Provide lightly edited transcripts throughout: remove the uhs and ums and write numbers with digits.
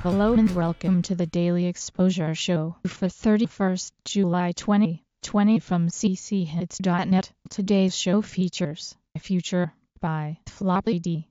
Hello and welcome to the Daily Exposure Show for 31st July 2020 from cchits.net. Today's show features Future by Floppy D.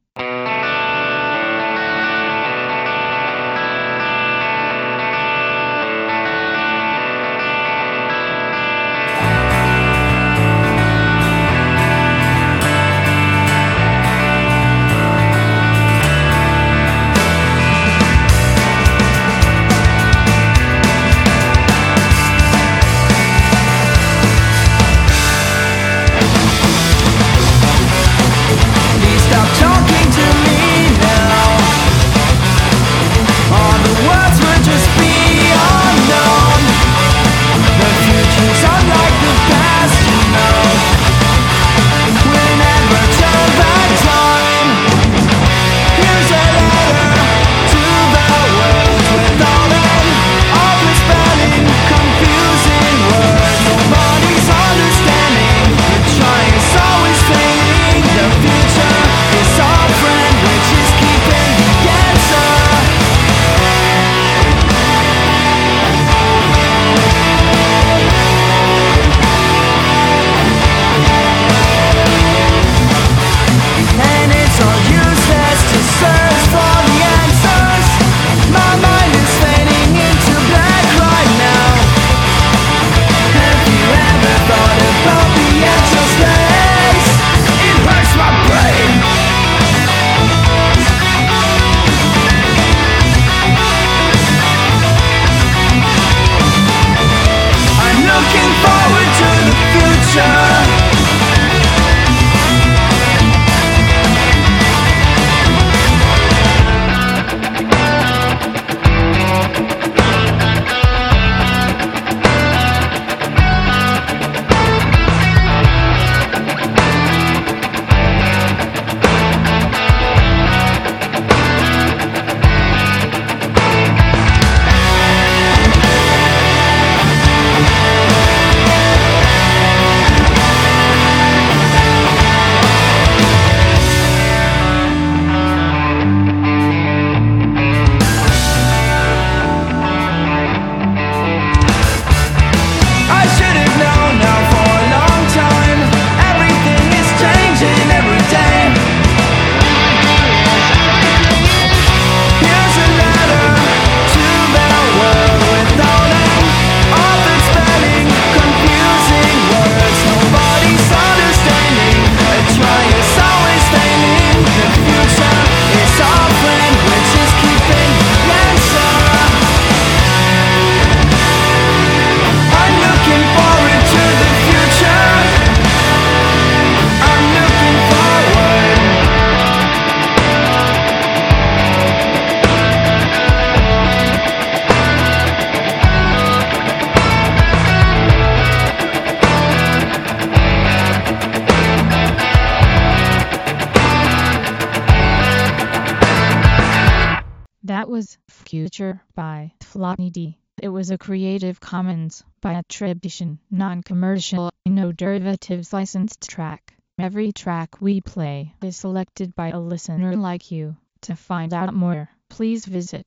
That was Future by Floppy D. It was a Creative Commons by attribution, non-commercial, no derivatives licensed track. Every track we play is selected by a listener like you. To find out more, please visit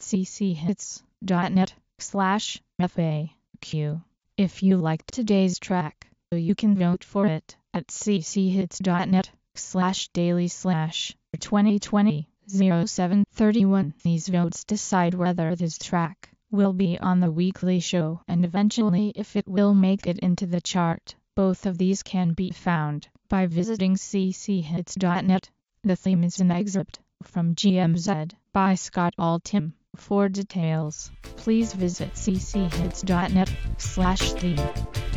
cchits.net/FAQ. If you liked today's track, you can vote for it at cchits.net/daily/2020. 0731. These votes decide whether this track will be on the weekly show and eventually if it will make it into the chart. Both of these can be found by visiting cchits.net. The theme is an excerpt from GMZ by Scott Altham. For details, please visit cchits.net/theme.